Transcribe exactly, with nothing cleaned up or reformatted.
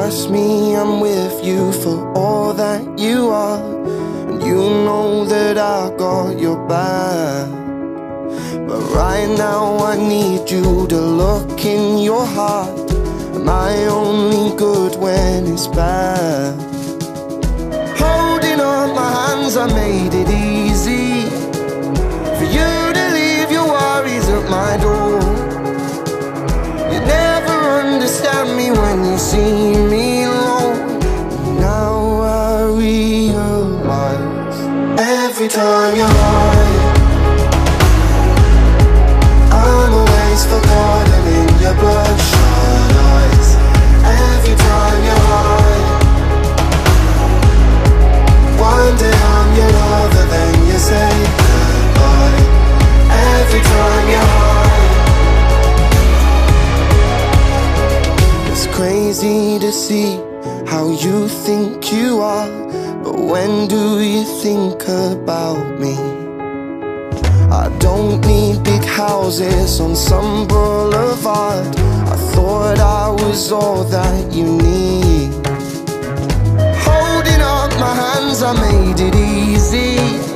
trust me, I'm with you for all that you are, and you know that I got your back. But right now I need you to look in your heart. Am I only good when it's bad? Holding up my hands, I made it easy for you to leave your worries at my door. You never understand me when you see me alone. Now I realize every time you're high, I'm always forgotten in your bloodshot eyes. Every time you're high, one day I'm your lover, then you say goodbye. Every time you're high, it's crazy to see how you think you are, but when do you think about me? I don't need big houses on some boulevard. I thought I was all that you need. Holding up my hands, I made it easy